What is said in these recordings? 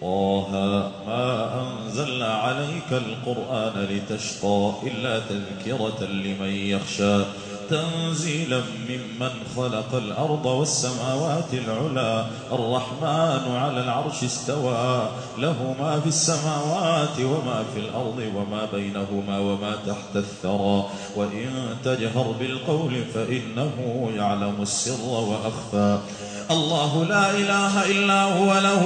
طه ما أنزلنا عليك القرآن لتشقى إلا تذكرة لمن يخشى تنزيلا ممن خلق الأرض والسماوات العلى الرحمن على العرش استوى له ما في السماوات وما في الأرض وما بينهما وما تحت الثرى وإن تجهر بالقول فإنه يعلم السر وأخفى الله لا إله إلا هو له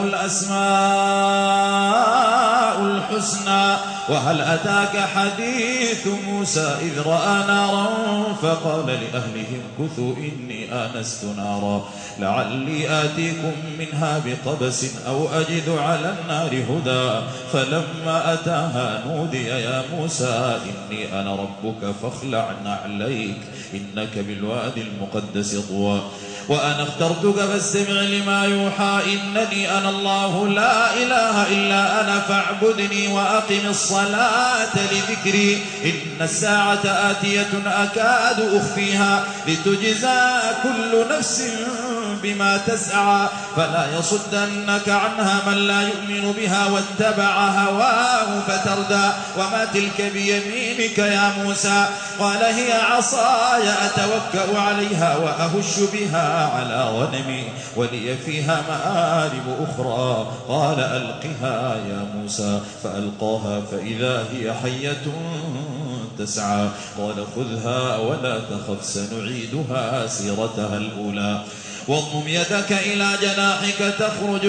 الأسماء الحسنى وهل أتاك حديث موسى إذ رأى نارا فقال لأهلهم كثوا إني آنست نارا لعلي آتيكم منها بقبس أو أجد على النار هدى فلما أتاها نودي يا موسى إني أنا ربك فاخلع نعليك إنك بالوادي المقدس طوى وأنا اخترتك فاستمع لما يوحى إنني أنا الله لا إله إلا أنا فاعبدني وأقم الصلاة لذكري إن الساعة آتية أكاد أخفيها لتجزى كل نفس بما تسعى فلا يصدنك عنها من لا يؤمن بها واتبع هواه فتردى وما تلك بيمينك يا موسى قال هي عصاي أتوكأ عليها وأهش بها على غنمي ولي فيها مآرب أخرى قال ألقها يا موسى فألقاها فإذا هي حية تسعى قال خذها ولا تخف سنعيدها سيرتها الأولى واضم يدك إلى جناحك تخرج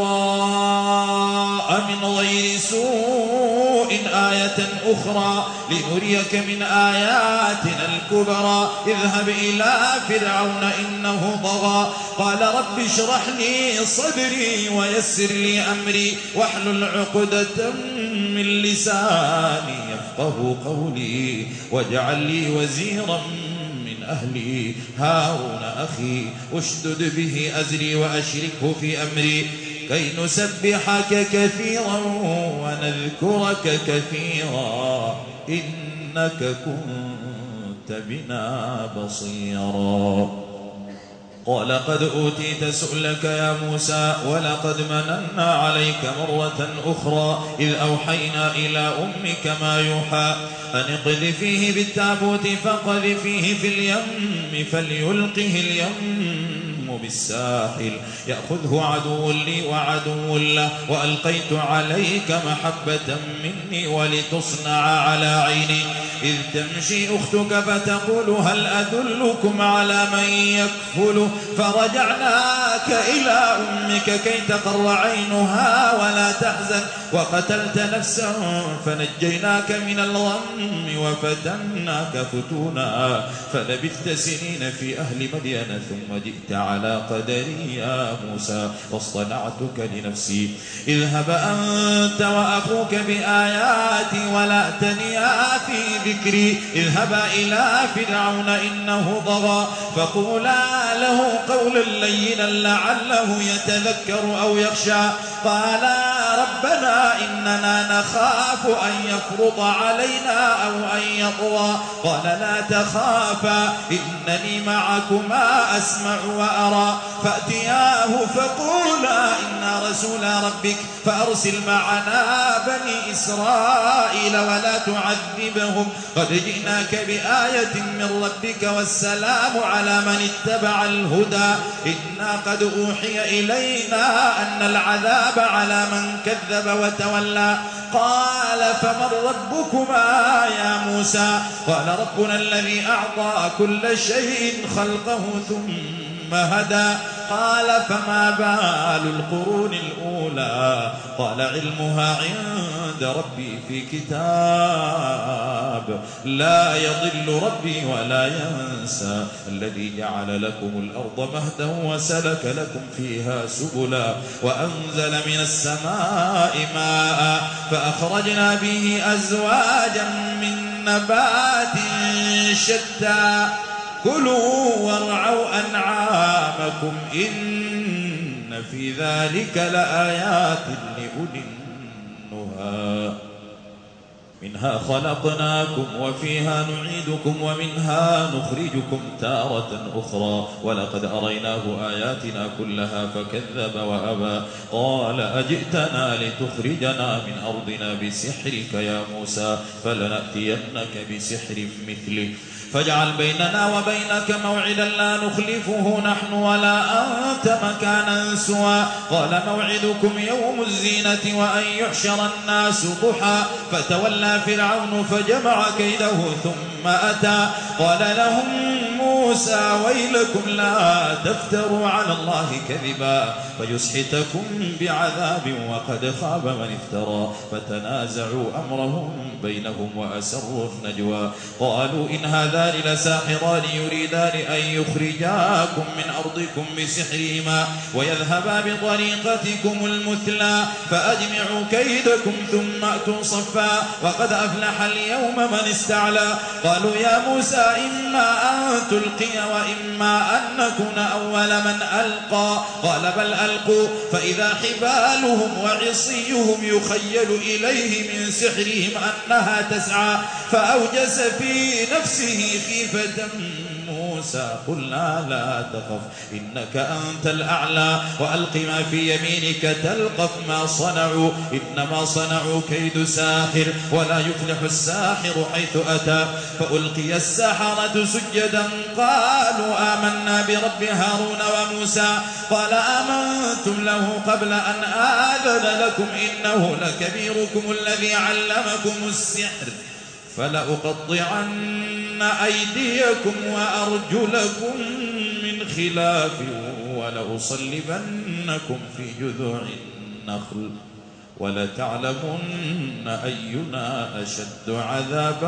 بيضاء من غير سوء آية أخرى لنريك من آياتنا الكبرى اذهب إلى فرعون إنه طغى قال رب اشرح لي صدري ويسر لي أمري واحلل عقدة من لساني يفقه قولي واجعل لي وزيرا أهلي هارون أخي أشدد به أزري وأشركه في أمري كي نسبحك كثيرا ونذكرك كثيرا إنك كنت بنا بصيرا قال قد أوتيت سؤلك يا موسى ولقد مننا عليك مرة أخرى إذ أوحينا إلى أمك ما يوحى أن اقذفيه بالتابوت فقذفيه في اليم فليلقه اليم بالساحل يأخذه عدو لي وعدو له وألقيت عليك محبة مني ولتصنع على عيني إذ تمشي أختك فتقول هل أدلكم على من يكفل فرجعناك إلى أمك كي تقر عينها ولا تحزن وقتلت نفسا فنجيناك من الغم وفتناك فتونا فلبثت سنين في أهل مدين ثم جئت على قدري يا موسى واصطنعتك لنفسي اذهب أنت وأخوك بآياتي ولا تنيا في ذكري اذهبا إلى فرعون إنه طغى فقولا له قولا لينا لعله يتذكر أو يخشى قالا ربنا إننا نخاف أن يفرط علينا أو أن يطغى قال لا تخافا إنني معكما أسمع وأرى فأتياه فقولا إنا رسول ربك فأرسل معنا بني إسرائيل ولا تعذبهم قد جئناك بآية من ربك والسلام على من اتبع الهدى إنا قد أوحي إلينا أن العذاب على من كذب وتولى قال فمن ربكما يا موسى قال ربنا الذي أعطى كل شيء خلقه ثم هدى قال فما بال القرون الأولى قال علمها عند ربي في كتاب لا يضل ربي ولا ينسى الذي جعل لكم الأرض مهدا وسلك لكم فيها سبلا وأنزل من السماء ماء فأخرجنا به أزواجا من نبات شتى كلوا وارعوا أنعامكم إن في ذلك لآيات لأولي النهى منها خلقناكم وفيها نعيدكم ومنها نخرجكم تارة أخرى ولقد أريناه آياتنا كلها فكذب وأبى قال أجئتنا لتخرجنا من أرضنا بسحرك يا موسى فلنأتينك بسحر مثله فاجعل بيننا وبينك موعدا لا نخلفه نحن ولا أنت مكانا سوى قال موعدكم يوم الزينة وأن يحشر الناس ضحى فتولى فرعون فجمع كيده ثم أتى قال لهم موسى ويلكم لا تفتروا على الله كذبا فيسحتكم بعذاب وقد خاب من افترى فتنازعوا أمرهم بينهم وأسروا النجوى قالوا إن هذان لساحران يريدان أن يخرجاكم من أرضكم بسحرهما ويذهبا بطريقتكم المثلى فأجمعوا كيدكم ثم أتوا صفا وقد أفلح اليوم من استعلى قالوا يا موسى إما أن تلقي وإما أن نكون أول من ألقى قال بل ألقوا فإذا حبالهم وعصيهم يخيل إليه من سحرهم أنها تسعى فأوجس في نفسه خيفة موسى قلنا لا تخف إنك أنت الأعلى وألق ما في يمينك تلقف ما صنعوا إنما صنعوا كيد ساحر ولا يفلح الساحر حيث أتى فألقي السحرة سجدا قالوا آمنا برب هارون وموسى قال آمنتم له قبل أن آذن لكم إنه لكبيركم الذي علمكم السحر فلأقطعن أيديكم وأرجلكم من خلاف ولأصلبنكم في جذوع النخل ولتعلمن أينا أشد عذابا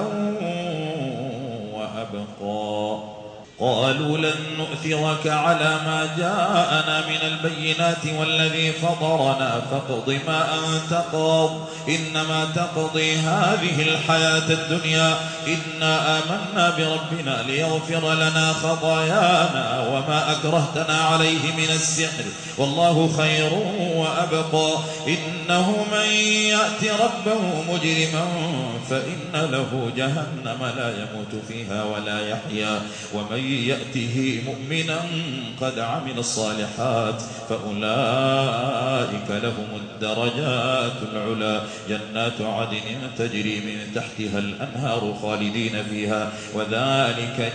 وأبقى قالوا لن نؤثرك على ما جاءنا من البينات والذي فطرنا فاقض ما أنت قاض إنما تقضي هذه الحياة الدنيا إنا آمنا بربنا ليغفر لنا خطايانا وما أكرهتنا عليه من السحر والله خير وأبقى إنه من يأتي ربه مجرما فإن له جهنم لا يموت فيها ولا يحيا ومن يأته مؤمنا قد عمل الصالحات فأولئك لهم الدرجات العلى جنات عدن تجري من تحتها الأنهار خالدين فيها وذلك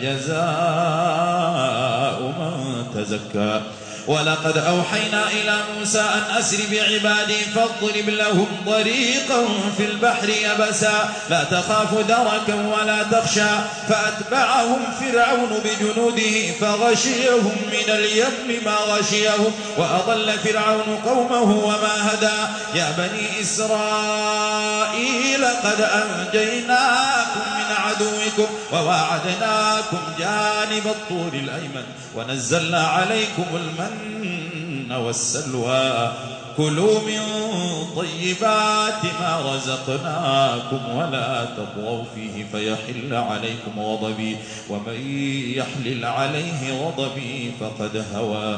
جزاء من تزكى ولقد أوحينا إلى موسى أن أسر بعبادي فاضرب لهم طريقا في البحر يبسا لا تخاف دركا ولا تخشى فأتبعهم فرعون بجنوده فغشيهم من اليم ما غشيهم وأضل فرعون قومه وما هدى يا بني إسرائيل قد أنجيناكم من عدوكم وواعدناكم جانب الطور الأيمن ونزلنا عليكم المن والسلوى كلوا من طيبات ما رزقناكم ولا تطغوا فيه فيحل عليكم غضبي ومن يحلل عليه غضبي فقد هوى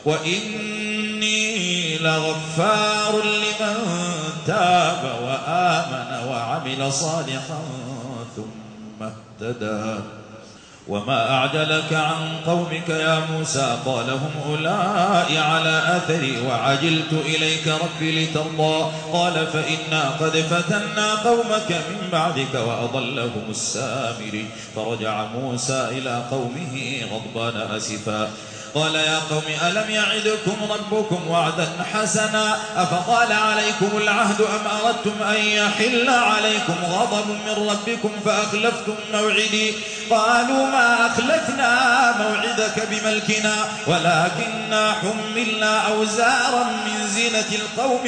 وإني لغفار لمن تاب وآمن وعمل صالحا ثم اهتدى وما أعجلك عن قومك يا موسى قال هم أولئك على أثري وعجلت إليك ربي لترضى قال فإنا قد فتنا قومك من بعدك وأضلهم السامري فرجع موسى إلى قومه غضبان أسفا قال يا قوم ألم يعدكم ربكم وعدا حسنا أفطال عليكم العهد أم أردتم أن يحل عليكم غضب من ربكم فأخلفتم موعدي قالوا ما أخلفنا موعدك بملكنا ولكننا حملنا أوزارا من زينة القوم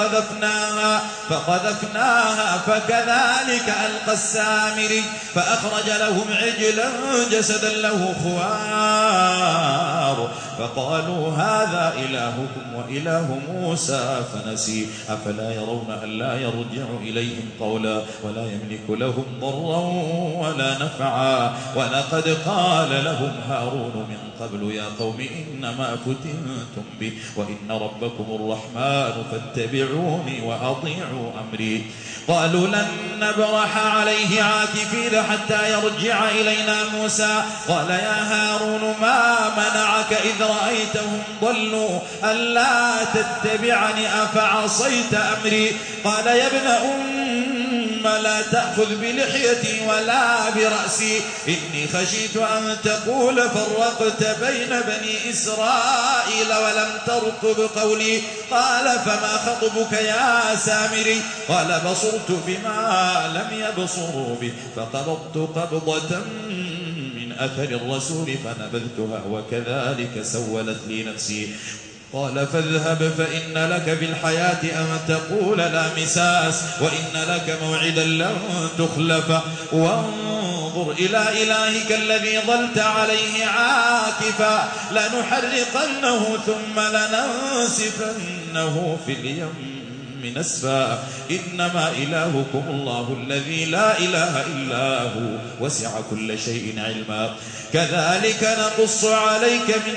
فقذفناها فكذلك ألقى السامري فأخرج لهم عجلا جسدا له خوار فقالوا هذا إلهكم وإله موسى فنسي أفلا يرون ألا يرجع إليهم قولا ولا يملك لهم ضرا ولا نفعا ولقد قال لهم هارون من قبل يا قوم إنما فتنتم به وإن ربكم الرحمن فاتبعوني وأطيعوا أمري قالوا لن نبرح عليه عاكفين حتى يرجع إلينا موسى قال يا هارون ما منعك إذ رأيتهم ضلوا ألا تتبعني أفعصيت أمري قال يا ابن لا تأخذ بلحيتي ولا برأسي إني خشيت أن تقول فرقت بين بني إسرائيل ولم ترقب قولي قال فما خطبك يا سامري قال بصرت بما لم يبصروا به فقبضت قبضة من أثر الرسول فنبذتها وكذلك سولت لي نفسي قال فاذهب فإن لك في الحياة أن تقول لا مساس وإن لك موعدا لن تخلف وانظر إلى إلهك الذي ظلت عليه عاكفا لنحرقنه ثم لننسفنه في اليم نسفا إنما إلهكم الله الذي لا إله إلا هو وسع كل شيء علما كذلك نقص عليك من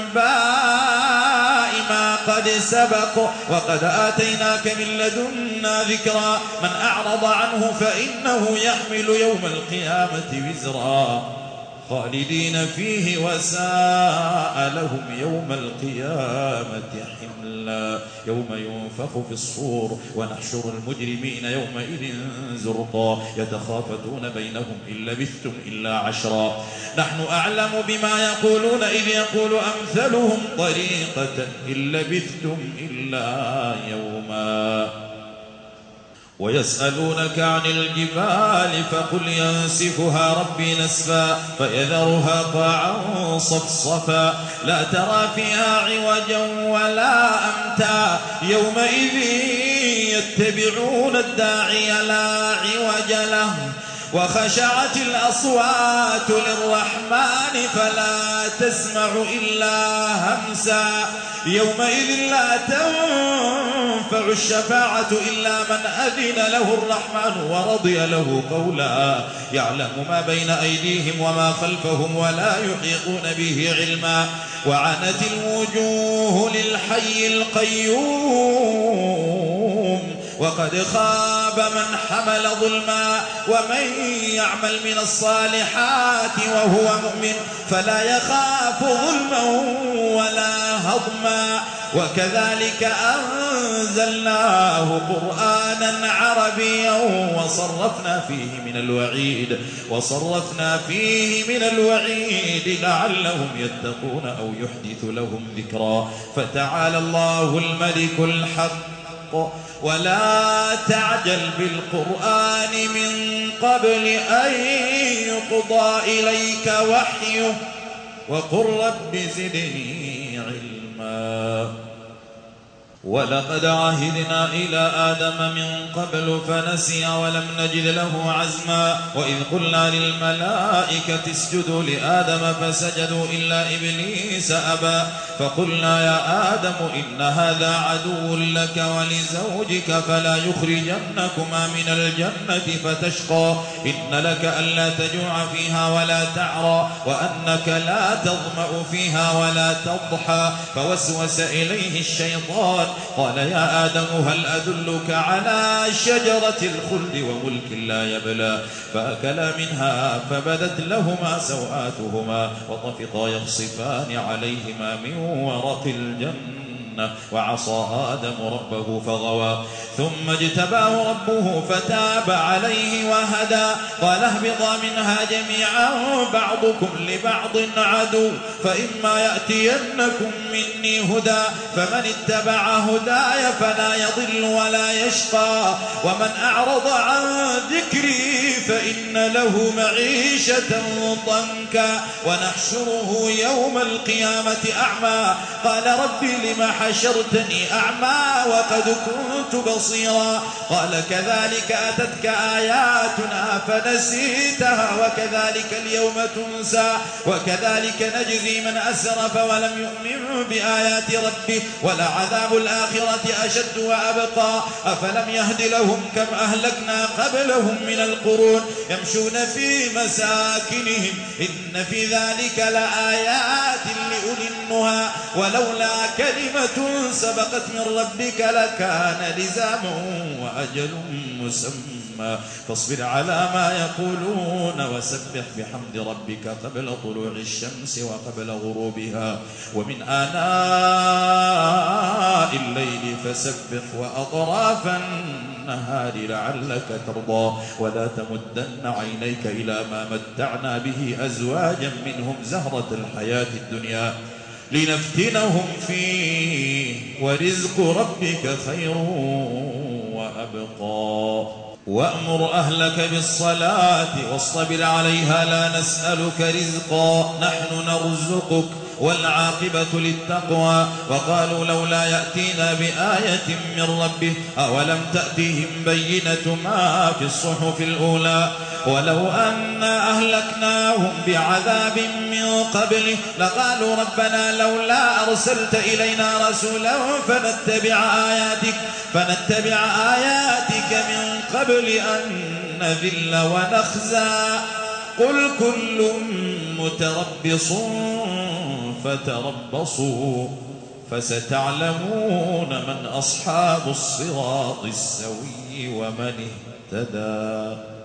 أنباء ما قد سبق وقد آتيناك من لدنا ذكرا من أعرض عنه فإنه يحمل يوم القيامة وزرا خالدين فيه وساء لهم يوم القيامة حملا يوم ينفخ في الصور ونحشر المجرمين يومئذ زرقا يتخافتون بينهم إن لبثتم إلا عشرا نحن أعلم بما يقولون إذ يقول أمثلهم طريقة إن لبثتم إلا يوما ويسألونك عن الجبال فقل ينسفها ربي نسفا فيذرها قاعا صفصفا لا ترى فيها عوجا ولا أمتا يومئذ يتبعون الداعي لا عوج له وخشعت الأصوات للرحمن فلا تسمع إلا همسا يومئذ لا تنفع الشفاعة إلا من أذن له الرحمن ورضي له قولا يعلم ما بين أيديهم وما خلفهم ولا يحيطون به علما وعنت الوجوه للحي القيوم وقد خاب من حمل ظلما ومن يعمل من الصالحات وهو مؤمن فلا يخاف ظلما ولا هضما وكذلك أنزلناه قرآنا عربيا وصرفنا فيه من الوعيد لعلهم يتقون أو يحدث لهم ذكرا فتعالى الله الملك الحق ولا تعجل بالقرآن من قبل أن يقضى إليك وحيه وقل رب زدني علما ولقد عهدنا إلى آدم من قبل فنسي ولم نجد له عزما وإذ قلنا للملائكة اسجدوا لآدم فسجدوا إلا إبليس أبى فقلنا يا آدم إن هذا عدو لك ولزوجك فلا يخرجنكما من الجنة فتشقى إن لك ألا تجوع فيها ولا تعرى وأنك لا تظمأ فيها ولا تضحى فوسوس إليه الشيطان قال يا آدم هل أدلك على شجرة الخلد وملك لا يبلى فأكلا منها فبدت لهما سوآتهما وطفقا يخصفان عليهما من ورق الجنة وعصى آدم ربه فغوى ثم اجتباه ربه فتاب عليه وهدى قال اهبطا منها جميعا بعضكم لبعض عدو فإما يأتينكم مني هدى فمن اتبع هداي فلا يضل ولا يشقى ومن أعرض عن ذكري فإن له معيشة ضنكا ونحشره يوم القيامة أعمى قال رب لم حشرتني أعمى وقد كنت بصيرا قال كذلك أتتك آياتنا فنسيتها وكذلك اليوم تنسى وكذلك نجزي من أسرف ولم يؤمن بآيات ربه ولعذاب الآخرة أشد وأبقى أفلم يهد لهم كم أهلكنا قبلهم من القرون يمشون في مساكنهم إن في ذلك لآيات لأولي النهى ولولا كلمة سبقت من ربك لكان لزاما وأجل مسمى فاصبر على ما يقولون وسبح بحمد ربك قبل طلوع الشمس وقبل غروبها ومن آناء الليل فسبح وأطراف النهار لعلك ترضى ولا تمدن عينيك إلى ما متعنا به أزواجا منهم زهرة الحياة الدنيا لنفتنهم فيه ورزق ربك خير وأبقى وأمر أهلك بالصلاة واصطبر عليها لا نسألك رزقا نحن نرزقك والعاقبة للتقوى وقالوا لولا يأتينا بآية من ربه أولم تأتهم بينة ما في الصحف الأولى ولو أنا أهلكناهم بعذاب من قبله لقالوا ربنا لولا أرسلت إلينا رسولا فنتبع آياتك من قبل أن نذل ونخزى قل كل متربص فتربصوا فستعلمون من أصحاب الصراط السوي ومن اهتدى.